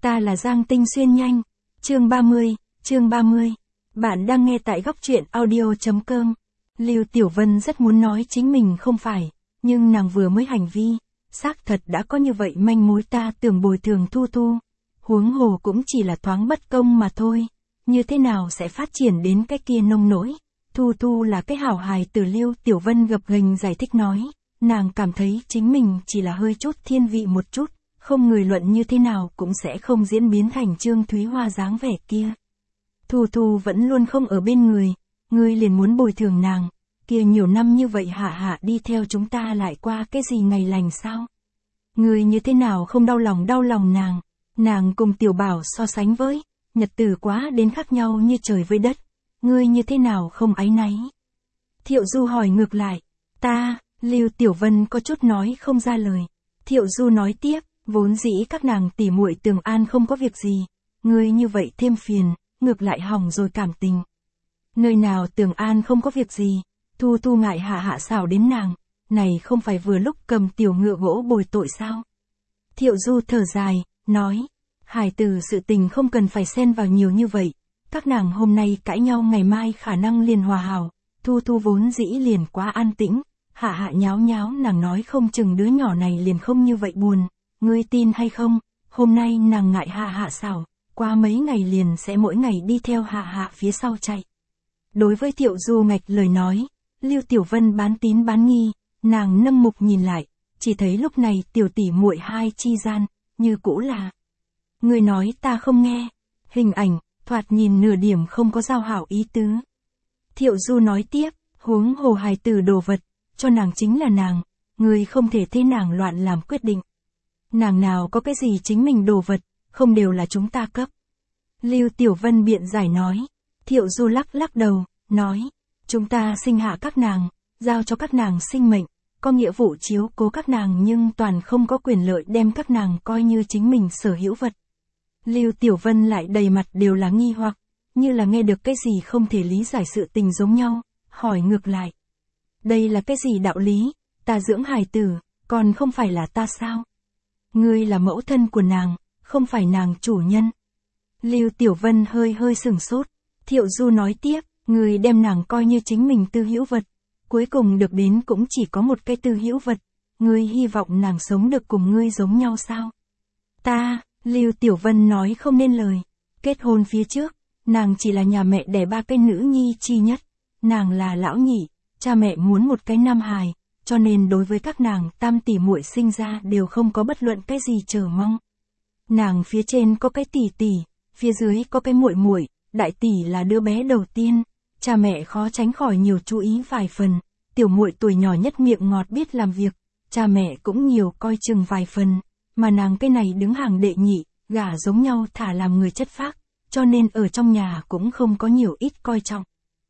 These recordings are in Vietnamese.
Ta là Giang Tinh Xuyên nhanh. Chương 30. Bạn đang nghe tại góc truyện audio.com. Lưu Tiểu Vân rất muốn nói chính mình không phải, nhưng nàng vừa mới hành vi, xác thật đã có như vậy manh mối, ta tưởng bồi thường Thu Thu. Huống hồ cũng chỉ là thoáng bất công mà thôi, như thế nào sẽ phát triển đến cái kia nông nỗi. Thu Thu là cái hảo hài tử. Lưu Tiểu Vân gập ghềnh giải thích nói, nàng cảm thấy chính mình chỉ là hơi chút thiên vị một chút, không người luận như thế nào cũng sẽ không diễn biến thành Trương Thúy Hoa dáng vẻ kia. Thu Thu vẫn luôn không ở bên người, ngươi liền muốn bồi thường nàng, kia nhiều năm như vậy hạ hạ đi theo chúng ta lại qua cái gì ngày lành sao? Ngươi như thế nào không đau lòng nàng cùng Tiểu Bảo so sánh với, nhật tử quá đến khác nhau như trời với đất, ngươi như thế nào không áy náy? Thiệu Du hỏi ngược lại, Lưu Tiểu Vân có chút nói không ra lời. Thiệu Du nói tiếp, vốn dĩ các nàng tỉ muội Tường An không có việc gì, ngươi như vậy thêm phiền, ngược lại hỏng rồi cảm tình. Nơi nào Tường An không có việc gì, Thu Thu ngại hạ xảo đến nàng, này không phải vừa lúc cầm tiểu ngựa gỗ bồi tội sao? Thiệu Du thở dài, nói, hài tử sự tình không cần phải xen vào nhiều như vậy, các nàng hôm nay cãi nhau ngày mai khả năng liền hòa hảo, Thu Thu vốn dĩ liền quá an tĩnh, hạ nháo nàng nói không chừng đứa nhỏ này liền không như vậy buồn, ngươi tin hay không, hôm nay nàng ngại hạ xảo, qua mấy ngày liền sẽ mỗi ngày đi theo hạ phía sau chạy. Đối với Thiệu Du ngạch lời nói, Lưu Tiểu Vân bán tín bán nghi, nàng nâng mục nhìn lại, chỉ thấy lúc này tiểu tỷ muội hai chi gian, như cũ là. Người nói ta không nghe, hình ảnh, thoạt nhìn nửa điểm không có giao hảo ý tứ. Thiệu Du nói tiếp, huống hồ hài tử đồ vật, cho nàng chính là nàng, người không thể thế nàng loạn làm quyết định. Nàng nào có cái gì chính mình đồ vật, không đều là chúng ta cấp. Lưu Tiểu Vân biện giải nói, Thiệu Du lắc đầu, nói, chúng ta sinh hạ các nàng, giao cho các nàng sinh mệnh, có nghĩa vụ chiếu cố các nàng nhưng toàn không có quyền lợi đem các nàng coi như chính mình sở hữu vật. Lưu Tiểu Vân lại đầy mặt đều là nghi hoặc, như là nghe được cái gì không thể lý giải sự tình giống nhau, hỏi ngược lại. Đây là cái gì đạo lý, ta dưỡng hài tử, còn không phải là ta sao? Ngươi là mẫu thân của nàng, không phải nàng chủ nhân. Lưu Tiểu Vân hơi sửng sốt, Thiệu Du nói tiếp, ngươi đem nàng coi như chính mình tư hữu vật, cuối cùng được đến cũng chỉ có một cái tư hữu vật, ngươi hy vọng nàng sống được cùng ngươi giống nhau sao? Lưu Tiểu Vân nói không nên lời, kết hôn phía trước, nàng chỉ là nhà mẹ đẻ ba cái nữ nhi chi nhất, nàng là lão nhị, cha mẹ muốn một cái nam hài, cho nên đối với các nàng tam tỷ muội sinh ra đều không có bất luận cái gì chờ mong. Nàng phía trên có cái tỷ, phía dưới có cái muội, đại tỷ là đứa bé đầu tiên, cha mẹ khó tránh khỏi nhiều chú ý vài phần, tiểu muội tuổi nhỏ nhất miệng ngọt biết làm việc, cha mẹ cũng nhiều coi chừng vài phần, mà nàng cái này đứng hàng đệ nhị, gả giống nhau thả làm người chất phác, cho nên ở trong nhà cũng không có nhiều ít coi trọng.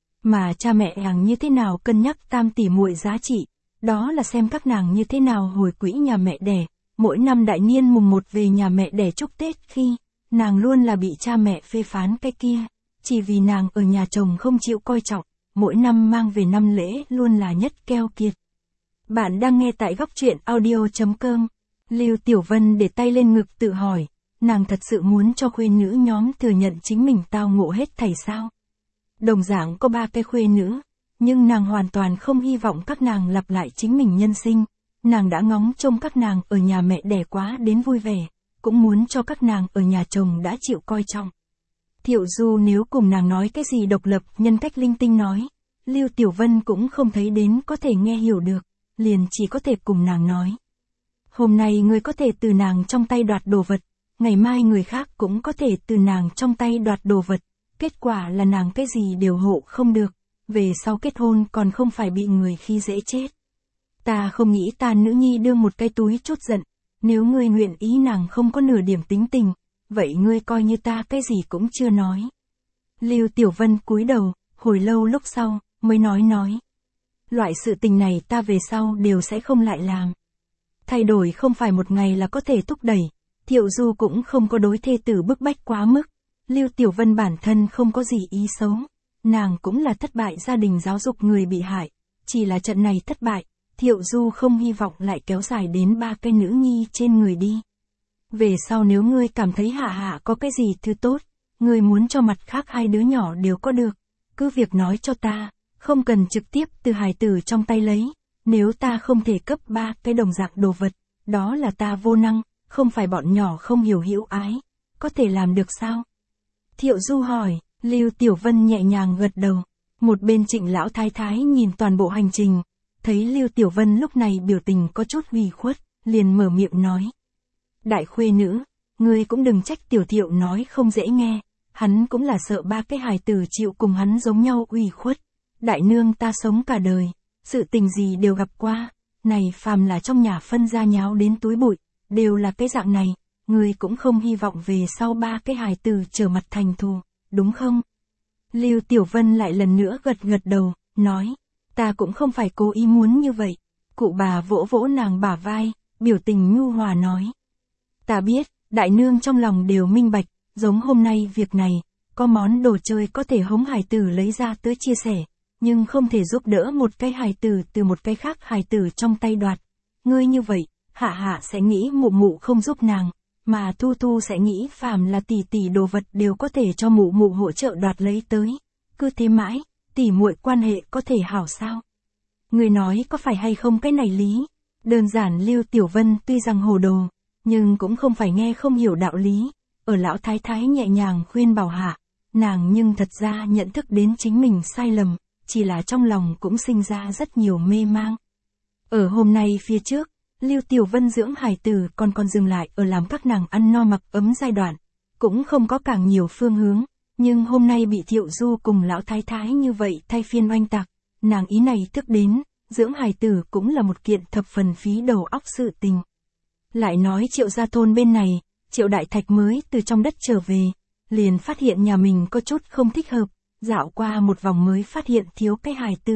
Mà cha mẹ nàng như thế nào cân nhắc tam tỷ muội giá trị, đó là xem các nàng như thế nào hồi quỹ nhà mẹ đẻ, mỗi năm đại niên mùng 1 về nhà mẹ đẻ chúc Tết khi, nàng luôn là bị cha mẹ phê phán cái kia, chỉ vì nàng ở nhà chồng không chịu coi trọng, mỗi năm mang về năm lễ luôn là nhất keo kiệt. Bạn đang nghe tại góc truyện audio.com. Lưu Tiểu Vân để tay lên ngực tự hỏi, nàng thật sự muốn cho khuê nữ nhóm thừa nhận chính mình tao ngộ hết thảy sao? Đồng dạng có 3 cái khuê nữ, nhưng nàng hoàn toàn không hy vọng các nàng lặp lại chính mình nhân sinh, nàng đã ngóng trông các nàng ở nhà mẹ đẻ quá đến vui vẻ, cũng muốn cho các nàng ở nhà chồng đã chịu coi trọng. Thiệu Du nếu cùng nàng nói cái gì độc lập nhân cách linh tinh nói, Lưu Tiểu Vân cũng không thấy đến có thể nghe hiểu được, liền chỉ có thể cùng nàng nói. Hôm nay ngươi có thể từ nàng trong tay đoạt đồ vật, ngày mai người khác cũng có thể từ nàng trong tay đoạt đồ vật, kết quả là nàng cái gì đều hộ không được, về sau kết hôn còn không phải bị người khi dễ chết. Ta không nghĩ ta nữ nhi đương một cái túi chút giận, nếu ngươi nguyện ý nàng không có nửa điểm tính tình, vậy ngươi coi như ta cái gì cũng chưa nói. Lưu Tiểu Vân cúi đầu, hồi lâu lúc sau, mới nói. Loại sự tình này ta về sau đều sẽ không lại làm. Thay đổi không phải một ngày là có thể thúc đẩy, Thiệu Du cũng không có đối thê tử bức bách quá mức. Lưu Tiểu Vân bản thân không có gì ý xấu, nàng cũng là thất bại gia đình giáo dục người bị hại, chỉ là trận này thất bại, Thiệu Du không hy vọng lại kéo dài đến 3 cái nữ nhi trên người đi. Về sau nếu ngươi cảm thấy Hạ Hạ có cái gì thứ tốt, ngươi muốn cho mặt khác hai đứa nhỏ đều có được, cứ việc nói cho ta, không cần trực tiếp từ hài tử trong tay lấy, nếu ta không thể cấp 3 cái đồng dạng đồ vật, đó là ta vô năng, không phải bọn nhỏ không hiểu hữu ái, có thể làm được sao? Thiệu Du hỏi, Lưu Tiểu Vân nhẹ nhàng gật đầu, một bên Trịnh lão thái thái nhìn toàn bộ hành trình, thấy Lưu Tiểu Vân lúc này biểu tình có chút ủy khuất, liền mở miệng nói. Đại khuê nữ, ngươi cũng đừng trách Tiểu Thiệu nói không dễ nghe, hắn cũng là sợ ba cái hài tử chịu cùng hắn giống nhau ủy khuất. Đại nương ta sống cả đời, sự tình gì đều gặp qua, này phàm là trong nhà phân ra nháo đến túi bụi, đều là cái dạng này, ngươi cũng không hy vọng về sau ba cái hài tử trở mặt thành thù, đúng không? Lưu Tiểu Vân lại lần nữa gật gật đầu, nói, ta cũng không phải cố ý muốn như vậy. Cụ bà vỗ vỗ nàng bả vai, biểu tình nhu hòa nói. Ta biết, đại nương trong lòng đều minh bạch, giống hôm nay việc này, có món đồ chơi có thể hống hài tử lấy ra tới chia sẻ, nhưng không thể giúp đỡ một cái hài tử từ một cái khác hài tử trong tay đoạt. Ngươi như vậy, Hạ Hạ sẽ nghĩ mụ mụ không giúp nàng, mà Thu Thu sẽ nghĩ phàm là tỷ tỷ đồ vật đều có thể cho mụ mụ hỗ trợ đoạt lấy tới. Cứ thế mãi, tỷ muội quan hệ có thể hảo sao? Người nói có phải hay không cái này lý? Đơn giản Lưu Tiểu Vân tuy rằng hồ đồ, nhưng cũng không phải nghe không hiểu đạo lý. Ở lão thái thái nhẹ nhàng khuyên bảo hạ, nàng nhưng thật ra nhận thức đến chính mình sai lầm, chỉ là trong lòng cũng sinh ra rất nhiều mê mang. Ở hôm nay phía trước, Lưu Tiểu Vân dưỡng hài tử còn dừng lại ở làm các nàng ăn no mặc ấm giai đoạn, cũng không có càng nhiều phương hướng, nhưng hôm nay bị Thiệu Du cùng lão thái thái như vậy thay phiên oanh tạc, nàng ý này thức đến, dưỡng hài tử cũng là một kiện thập phần phí đầu óc sự tình. Lại nói Triệu gia thôn bên này, Triệu Đại Thạch mới từ trong đất trở về, liền phát hiện nhà mình có chút không thích hợp, dạo qua một vòng mới phát hiện thiếu cái hài tử.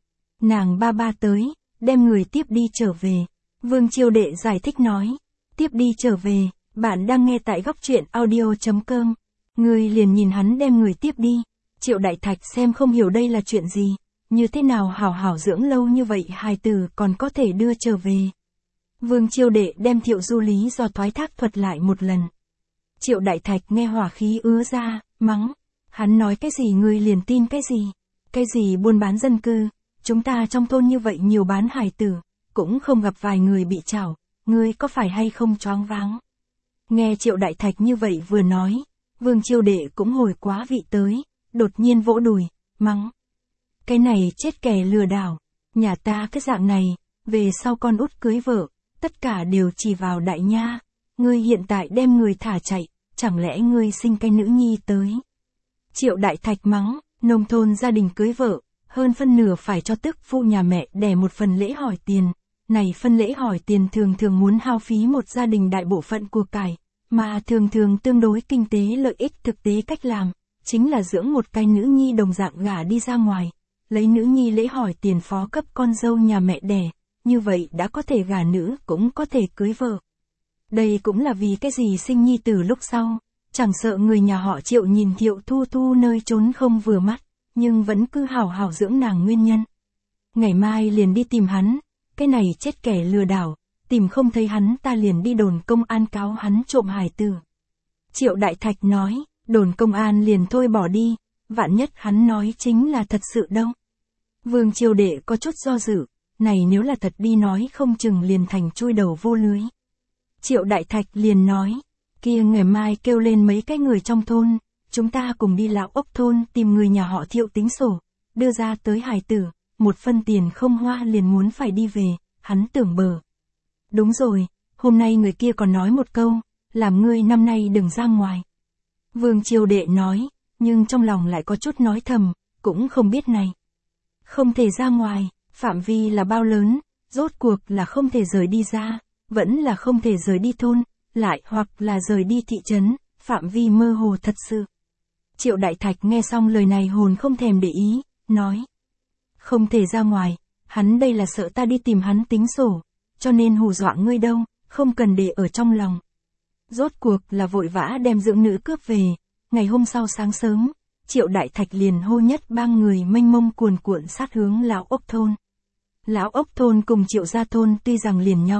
Nàng ba tới, đem người tiếp đi trở về. Vương Chiêu Đệ giải thích nói, tiếp đi trở về, bạn đang nghe tại góc truyện audio.com. Người liền nhìn hắn đem người tiếp đi. Triệu Đại Thạch xem không hiểu đây là chuyện gì, như thế nào hảo hảo dưỡng lâu như vậy hài tử còn có thể đưa trở về. Vương Chiêu Đệ đem Thiệu Du lý do thoái thác thuật lại một lần. Triệu Đại Thạch nghe hỏa khí ứa ra, mắng. Hắn nói cái gì ngươi liền tin cái gì? Cái gì buôn bán dân cư? Chúng ta trong thôn như vậy nhiều bán hài tử, cũng không gặp vài người bị trảo, ngươi có phải hay không choáng váng? Nghe Triệu Đại Thạch như vậy vừa nói, Vương Chiêu Đệ cũng hồi quá vị tới, đột nhiên vỗ đùi, mắng. Cái này chết kẻ lừa đảo, nhà ta cái dạng này, về sau con út cưới vợ, tất cả đều chỉ vào đại nha, ngươi hiện tại đem người thả chạy, chẳng lẽ ngươi sinh cái nữ nhi tới? Triệu Đại Thạch mắng, nông thôn gia đình cưới vợ, hơn phân nửa phải cho tức phụ nhà mẹ đẻ một phần lễ hỏi tiền, này phân lễ hỏi tiền thường thường muốn hao phí một gia đình đại bộ phận của cải, mà thường thường tương đối kinh tế lợi ích thực tế cách làm, chính là dưỡng một cái nữ nhi đồng dạng gả đi ra ngoài, lấy nữ nhi lễ hỏi tiền phó cấp con dâu nhà mẹ đẻ, như vậy đã có thể gả nữ cũng có thể cưới vợ. Đây cũng là vì cái gì sinh nhi tử lúc sau, chẳng sợ người nhà họ Triệu nhìn Thiệu Thu Thu nơi trốn không vừa mắt, nhưng vẫn cứ hảo hảo dưỡng nàng nguyên nhân. Ngày mai liền đi tìm hắn, cái này chết kẻ lừa đảo, tìm không thấy hắn ta liền đi đồn công an cáo hắn trộm hài tử. Triệu Đại Thạch nói, đồn công an liền thôi bỏ đi, vạn nhất hắn nói chính là thật sự đâu. Vương Chiêu Đệ có chút do dự, này nếu là thật đi nói không chừng liền thành chui đầu vô lưới. Triệu Đại Thạch liền nói, kia ngày mai kêu lên mấy cái người trong thôn, chúng ta cùng đi Lão Ốc thôn tìm người nhà họ Thiệu tính sổ, đưa ra tới hài tử, một phân tiền không hoa liền muốn phải đi về, hắn tưởng bờ. Đúng rồi, hôm nay người kia còn nói một câu, làm ngươi năm nay đừng ra ngoài. Vương Chiêu Đệ nói, nhưng trong lòng lại có chút nói thầm, cũng không biết này. Không thể ra ngoài, phạm vi là bao lớn, rốt cuộc là không thể rời đi ra, vẫn là không thể rời đi thôn, lại hoặc là rời đi thị trấn, phạm vi mơ hồ thật sự. Triệu Đại Thạch nghe xong lời này hồn không thèm để ý, nói. Không thể ra ngoài, hắn đây là sợ ta đi tìm hắn tính sổ, cho nên hù dọa ngươi đâu, không cần để ở trong lòng. Rốt cuộc là vội vã đem dưỡng nữ cướp về, ngày hôm sau sáng sớm, Triệu Đại Thạch liền hô nhất bang người mênh mông cuồn cuộn sát hướng Lão Ốc thôn. Lão Ốc thôn cùng Triệu gia thôn tuy rằng liền nhau,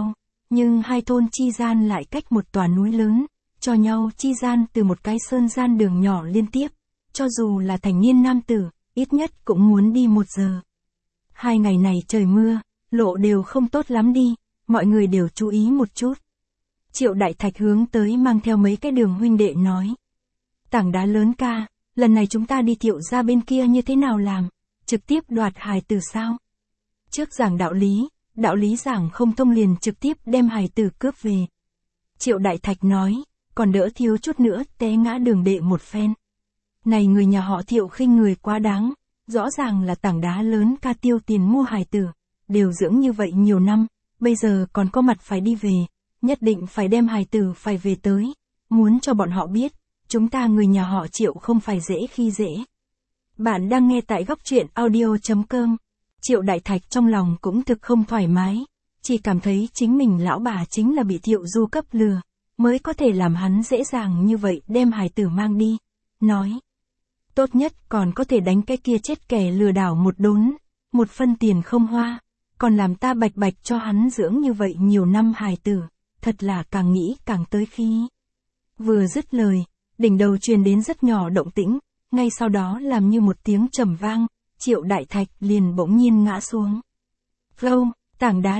nhưng hai thôn chi gian lại cách một tòa núi lớn, cho nhau chi gian từ một cái sơn gian đường nhỏ liên tiếp, cho dù là thành niên nam tử, ít nhất cũng muốn đi 1 giờ. 2 ngày này trời mưa, lộ đều không tốt lắm đi, mọi người đều chú ý một chút. Triệu Đại Thạch hướng tới mang theo mấy cái đường huynh đệ nói. Tảng đá lớn ca, lần này chúng ta đi Thiệu ra bên kia như thế nào làm, trực tiếp đoạt hài tử sao? Trước giảng đạo lý giảng không thông liền trực tiếp đem hài tử cướp về. Triệu Đại Thạch nói, còn đỡ thiếu chút nữa té ngã đường đệ một phen. Này người nhà họ Thiệu khinh người quá đáng, rõ ràng là tảng đá lớn ca tiêu tiền mua hài tử, điều dưỡng như vậy nhiều năm, bây giờ còn có mặt phải đi về, nhất định phải đem hài tử phải về tới, muốn cho bọn họ biết, chúng ta người nhà họ Triệu không phải dễ khi dễ. Bạn đang nghe tại góc truyện audio.com. Triệu Đại Thạch trong lòng cũng thực không thoải mái, chỉ cảm thấy chính mình lão bà chính là bị Thiệu Du cấp lừa, mới có thể làm hắn dễ dàng như vậy đem hài tử mang đi, nói. Tốt nhất còn có thể đánh cái kia chết kẻ lừa đảo một đốn, 1 phân tiền không hoa, còn làm ta bạch bạch cho hắn dưỡng như vậy nhiều năm hài tử, thật là càng nghĩ càng tới khí. Vừa dứt lời, đỉnh đầu truyền đến rất nhỏ động tĩnh, ngay sau đó làm như một tiếng trầm vang, Triệu Đại Thạch liền bỗng nhiên ngã xuống. Râu, tảng đá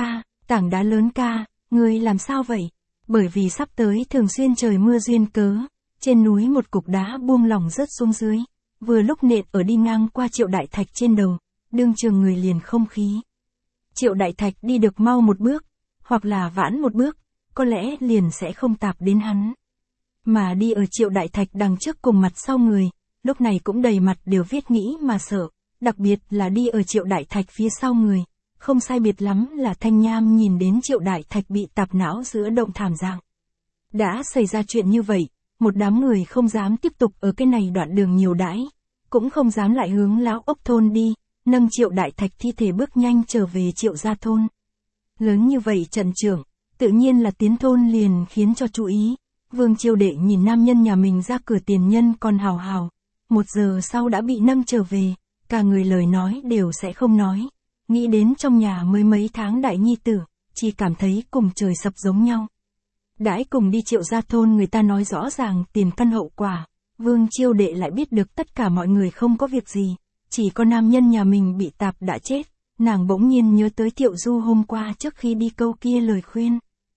lớn ca, ngươi làm sao vậy? Bởi vì sắp tới thường xuyên trời mưa duyên cớ, trên núi một cục đá buông lỏng rớt xuống dưới, vừa lúc nện ở đi ngang qua Triệu Đại Thạch trên đầu, đương trường người liền không khí. Triệu Đại Thạch đi được mau một bước, hoặc là vãn một bước, có lẽ liền sẽ không tạp đến hắn. Mà đi ở Triệu Đại Thạch đằng trước cùng mặt sau người, lúc này cũng đầy mặt đều viết nghĩ mà sợ, đặc biệt là đi ở Triệu Đại Thạch phía sau người, không sai biệt lắm là Thanh Nham nhìn đến Triệu Đại Thạch bị tạp não giữa động thảm dạng. Đã xảy ra chuyện như vậy, một đám người không dám tiếp tục ở cái này đoạn đường nhiều đãi, cũng không dám lại hướng lão ốc thôn đi, nâng Triệu Đại Thạch thi thể bước nhanh trở về Triệu gia thôn. Lớn như vậy trận trưởng, tự nhiên là tiến thôn liền khiến cho chú ý. Vương Chiêu Đệ nhìn nam nhân nhà mình ra cửa tiền nhân còn hào hào, 1 giờ sau đã bị nâng trở về, cả người lời nói đều sẽ không nói, nghĩ đến trong nhà mới mấy tháng đại nhi tử, chỉ cảm thấy cùng trời sập giống nhau. Đãi cùng đi Triệu gia thôn người ta nói rõ ràng tiền căn hậu quả, Vương Chiêu Đệ lại biết được tất cả mọi người không có việc gì, chỉ có nam nhân nhà mình bị tạp đã chết, nàng bỗng nhiên nhớ tới Thiệu Du hôm qua trước khi đi câu kia lời khuyên.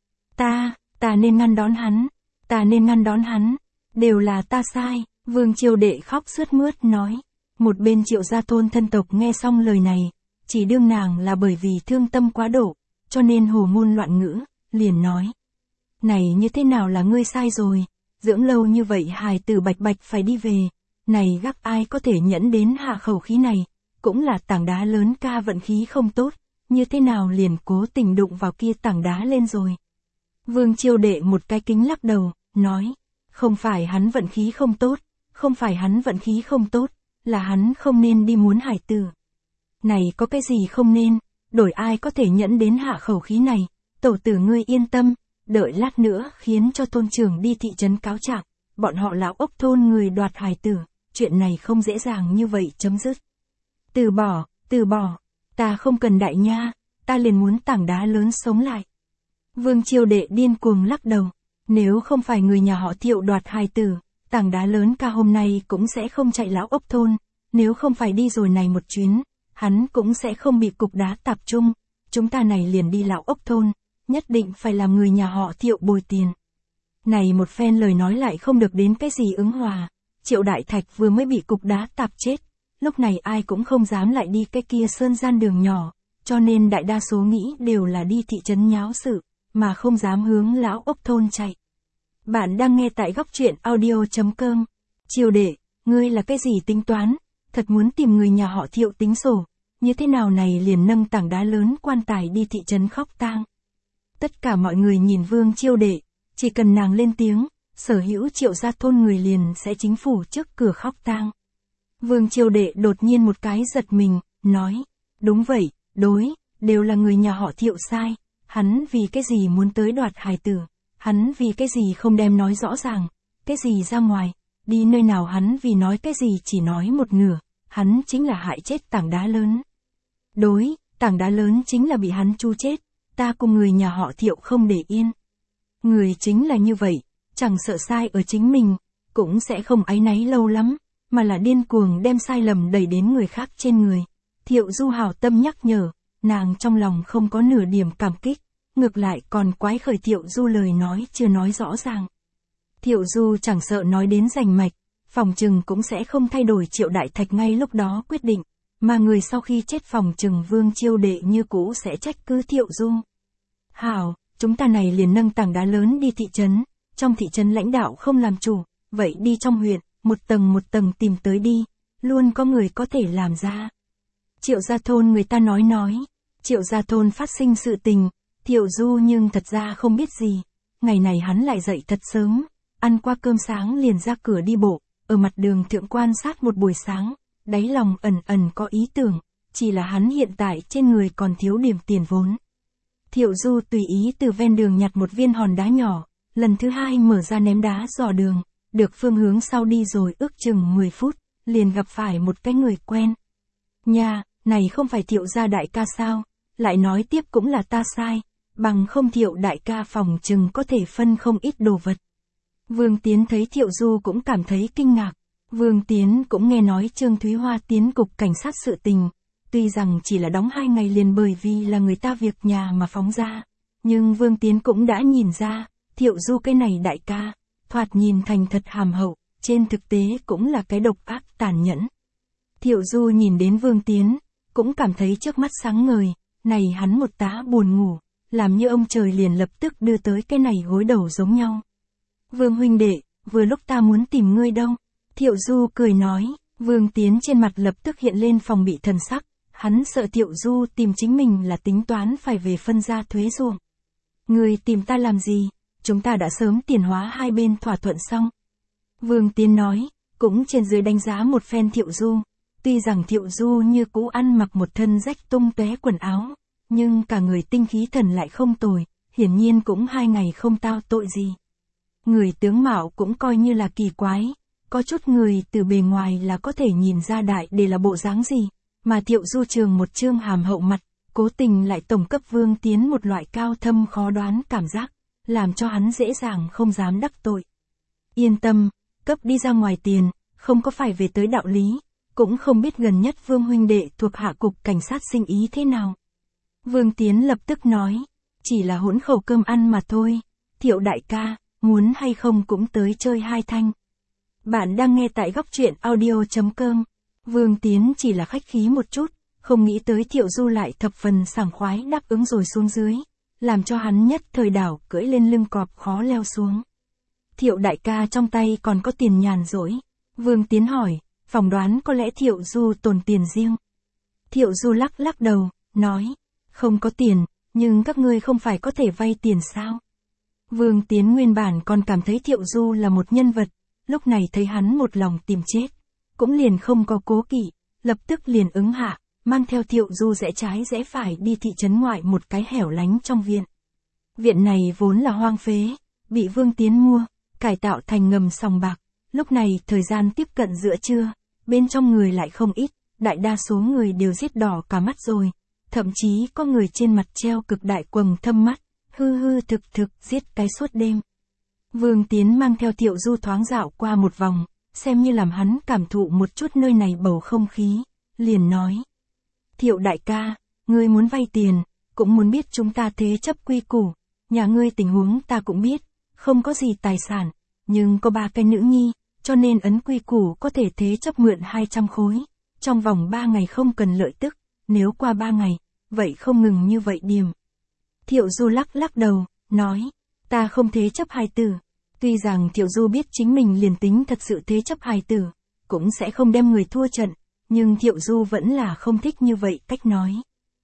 Ta nên ngăn đón hắn, đều là ta sai, Vương Chiêu Đệ khóc sướt mướt nói. Một bên Triệu gia thôn thân tộc nghe xong lời này, chỉ đương nàng là bởi vì thương tâm quá độ, cho nên hồ ngôn loạn ngữ, liền nói. Này như thế nào là ngươi sai rồi, dưỡng lâu như vậy hài tử bạch bạch phải đi về, này gác ai có thể nhẫn đến hạ khẩu khí này, cũng là tảng đá lớn ca vận khí không tốt, như thế nào liền cố tình đụng vào kia tảng đá lên rồi. Vương Chiêu Đệ một cái kính lắc đầu, nói, không phải hắn vận khí không tốt, là hắn không nên đi muốn hài tử. Này có cái gì không nên, đổi ai có thể nhẫn đến hạ khẩu khí này, tổ tử ngươi yên tâm, đợi lát nữa khiến cho thôn trưởng đi thị trấn cáo trạng, bọn họ lão ốc thôn người đoạt hài tử, chuyện này không dễ dàng như vậy chấm dứt. Từ bỏ, ta không cần đại nha, ta liền muốn tảng đá lớn sống lại. Vương Chiêu Đệ điên cuồng lắc đầu, nếu không phải người nhà họ Thiệu đoạt hài tử, tảng đá lớn ca hôm nay cũng sẽ không chạy lão ốc thôn, nếu không phải đi rồi này một chuyến, hắn cũng sẽ không bị cục đá tạp chung, chúng ta này liền đi lão ốc thôn, nhất định phải làm người nhà họ Thiệu bồi tiền. Này một phen lời nói lại không được đến cái gì ứng hòa, Triệu Đại Thạch vừa mới bị cục đá tạp chết, lúc này ai cũng không dám lại đi cái kia sơn gian đường nhỏ, cho nên đại đa số nghĩ đều là đi thị trấn nháo sự, mà không dám hướng lão ốc thôn chạy. Bạn đang nghe tại góc truyện audio.com. Chiêu Đệ, ngươi là cái gì tính toán, thật muốn tìm người nhà họ Thiệu tính sổ, như thế nào này liền nâng tảng đá lớn quan tài đi thị trấn khóc tang. Tất cả mọi người nhìn Vương Chiêu Đệ, chỉ cần nàng lên tiếng, sở hữu Triệu gia thôn người liền sẽ chính phủ trước cửa khóc tang. Vương Chiêu Đệ đột nhiên một cái giật mình, nói, đúng vậy, đều là người nhà họ Thiệu sai, hắn vì cái gì muốn tới đoạt hài tử, hắn vì cái gì không đem nói rõ ràng, cái gì ra ngoài, đi nơi nào hắn vì nói cái gì chỉ nói một nửa, hắn chính là hại chết tảng đá lớn. Tảng đá lớn chính là bị hắn chu chết, ta cùng người nhà họ Thiệu không để yên. Người chính là như vậy, chẳng sợ sai ở chính mình, cũng sẽ không áy náy lâu lắm, mà là điên cuồng đem sai lầm đẩy đến người khác trên người. Thiệu Du hảo tâm nhắc nhở, nàng trong lòng không có nửa điểm cảm kích, ngược lại còn quái khởi Thiệu Du lời nói chưa nói rõ ràng. Thiệu Du chẳng sợ nói đến rành mạch, phòng trừng cũng sẽ không thay đổi Triệu Đại Thạch ngay lúc đó quyết định, mà người sau khi chết phòng trừng Vương Chiêu Đệ như cũ sẽ trách cứ Thiệu Du. Hảo, chúng ta này liền nâng tảng đá lớn đi thị trấn, trong thị trấn lãnh đạo không làm chủ, vậy đi trong huyện, một tầng tìm tới đi, luôn có người có thể làm ra. Triệu gia thôn người ta nói, Triệu gia thôn phát sinh sự tình, Thiệu Du nhưng thật ra không biết gì, ngày này hắn lại dậy thật sớm, ăn qua cơm sáng liền ra cửa đi bộ, ở mặt đường thượng quan sát một buổi sáng, đáy lòng ẩn có ý tưởng, chỉ là hắn hiện tại trên người còn thiếu điểm tiền vốn. Thiệu Du tùy ý từ ven đường nhặt một viên hòn đá nhỏ, lần thứ hai mở ra ném đá dò đường, được phương hướng sau đi rồi ước chừng 10 phút, liền gặp phải một cái người quen. Nha, này không phải Thiệu gia đại ca sao, lại nói tiếp cũng là ta sai, bằng không Thiệu đại ca phòng chừng có thể phân không ít đồ vật. Vương Tiến thấy Thiệu Du cũng cảm thấy kinh ngạc, Vương Tiến cũng nghe nói Trương Thúy Hoa tiến cục cảnh sát sự tình, tuy rằng chỉ là đóng 2 ngày liền bởi vì là người ta việc nhà mà phóng ra, nhưng Vương Tiến cũng đã nhìn ra, Thiệu Du cái này đại ca, thoạt nhìn thành thật hàm hậu, trên thực tế cũng là cái độc ác tàn nhẫn. Thiệu Du nhìn đến Vương Tiến, cũng cảm thấy trước mắt sáng ngời, này hắn một tá buồn ngủ, làm như ông trời liền lập tức đưa tới cái này gối đầu giống nhau. Vương huynh đệ, vừa lúc ta muốn tìm ngươi đâu. Thiệu Du cười nói, Vương Tiến trên mặt lập tức hiện lên phòng bị thần sắc, hắn sợ Thiệu Du tìm chính mình là tính toán phải về phân ra thuế ruộng. Ngươi tìm ta làm gì, chúng ta đã sớm tiền hóa hai bên thỏa thuận xong. Vương Tiến nói, cũng trên dưới đánh giá một phen Thiệu Du, tuy rằng Thiệu Du như cũ ăn mặc một thân rách tung tóe quần áo, nhưng cả người tinh khí thần lại không tồi, hiển nhiên cũng 2 ngày không tao tội gì. Người tướng mạo cũng coi như là kỳ quái, có chút người từ bề ngoài là có thể nhìn ra đại để là bộ dáng gì, mà Thiệu Du trường một trương hàm hậu mặt, cố tình lại tổng cấp Vương Tiến một loại cao thâm khó đoán cảm giác, làm cho hắn dễ dàng không dám đắc tội. Yên tâm, cấp đi ra ngoài tiền, không có phải về tới đạo lý, cũng không biết gần nhất Vương huynh đệ thuộc hạ cục cảnh sát sinh ý thế nào. Vương Tiến lập tức nói, chỉ là hỗn khẩu cơm ăn mà thôi, Thiệu đại ca, muốn hay không cũng tới chơi 2 thanh. Bạn đang nghe tại góc truyện audio.com. Vương Tiến chỉ là khách khí một chút, không nghĩ tới Thiệu Du lại thập phần sảng khoái đáp ứng rồi xuống dưới, làm cho hắn nhất thời đảo cưỡi lên lưng cọp khó leo xuống. Thiệu đại ca trong tay còn có tiền nhàn rỗi. Vương Tiến hỏi, phỏng đoán có lẽ Thiệu Du tồn tiền riêng. Thiệu Du lắc đầu, nói, không có tiền, nhưng các ngươi không phải có thể vay tiền sao? Vương Tiến nguyên bản còn cảm thấy Thiệu Du là một nhân vật, lúc này thấy hắn một lòng tìm chết, cũng liền không có cố kỵ, lập tức liền ứng hạ, mang theo Thiệu Du rẽ trái rẽ phải đi thị trấn ngoại một cái hẻo lánh trong viện. Viện này vốn là hoang phế, bị Vương Tiến mua, cải tạo thành ngầm sòng bạc, lúc này thời gian tiếp cận giữa trưa, bên trong người lại không ít, đại đa số người đều giết đỏ cả mắt rồi, thậm chí có người trên mặt treo cực đại quầng thâm mắt, hư thực giết cái suốt đêm. Vương Tiến mang theo Thiệu Du thoáng dạo qua một vòng, xem như làm hắn cảm thụ một chút nơi này bầu không khí, liền nói. Thiệu đại ca, ngươi muốn vay tiền, cũng muốn biết chúng ta thế chấp quy củ, nhà ngươi tình huống ta cũng biết, không có gì tài sản, nhưng có 3 cái nữ nhi, cho nên ấn quy củ có thể thế chấp mượn 200 khối, trong vòng 3 ngày không cần lợi tức, nếu qua 3 ngày, vậy không ngừng như vậy điểm. Thiệu Du lắc đầu, nói, ta không thế chấp hài tử. Tuy rằng Thiệu Du biết chính mình liền tính thật sự thế chấp hài tử, cũng sẽ không đem người thua trận, nhưng Thiệu Du vẫn là không thích như vậy cách nói.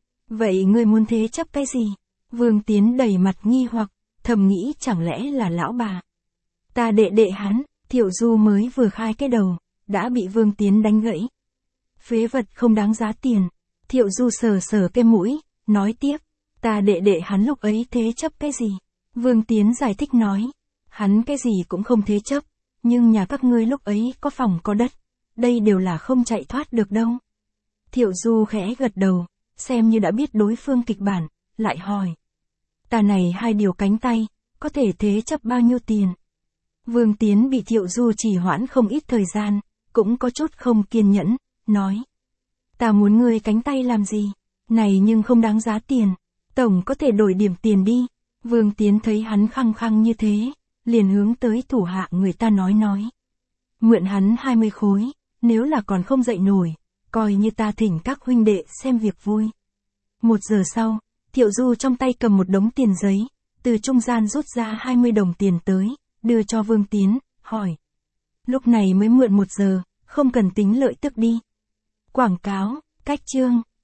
Vậy ngươi muốn thế chấp cái gì? Vương Tiến đầy mặt nghi hoặc, thầm nghĩ chẳng lẽ là lão bà. Ta đệ hắn, Thiệu Du mới vừa khai cái đầu, đã bị Vương Tiến đánh gãy. Phế vật không đáng giá tiền. Thiệu Du sờ cái mũi, nói tiếp, ta đệ hắn lúc ấy thế chấp cái gì? Vương Tiến giải thích nói, hắn cái gì cũng không thế chấp, nhưng nhà các ngươi lúc ấy có phòng có đất, đây đều là không chạy thoát được đâu. Thiệu Du khẽ gật đầu, xem như đã biết đối phương kịch bản, lại hỏi, Ta này 2 điều cánh tay, có thể thế chấp bao nhiêu tiền? Vương Tiến bị Thiệu Du trì hoãn không ít thời gian, cũng có chút không kiên nhẫn, nói. Ta muốn ngươi cánh tay làm gì? Này nhưng không đáng giá tiền. Tổng có thể đổi điểm tiền đi. Vương Tiến thấy hắn khăng khăng như thế, liền hướng tới thủ hạ người ta nói. Mượn hắn 20 khối, nếu là còn không dậy nổi, coi như ta thỉnh các huynh đệ xem việc vui. 1 giờ sau, Thiệu Du trong tay cầm một đống tiền giấy, từ trung gian rút ra 20 đồng tiền tới, đưa cho Vương Tiến, hỏi. Lúc này mới mượn 1 giờ, không cần tính lợi tức đi. Quảng cáo, cách chương.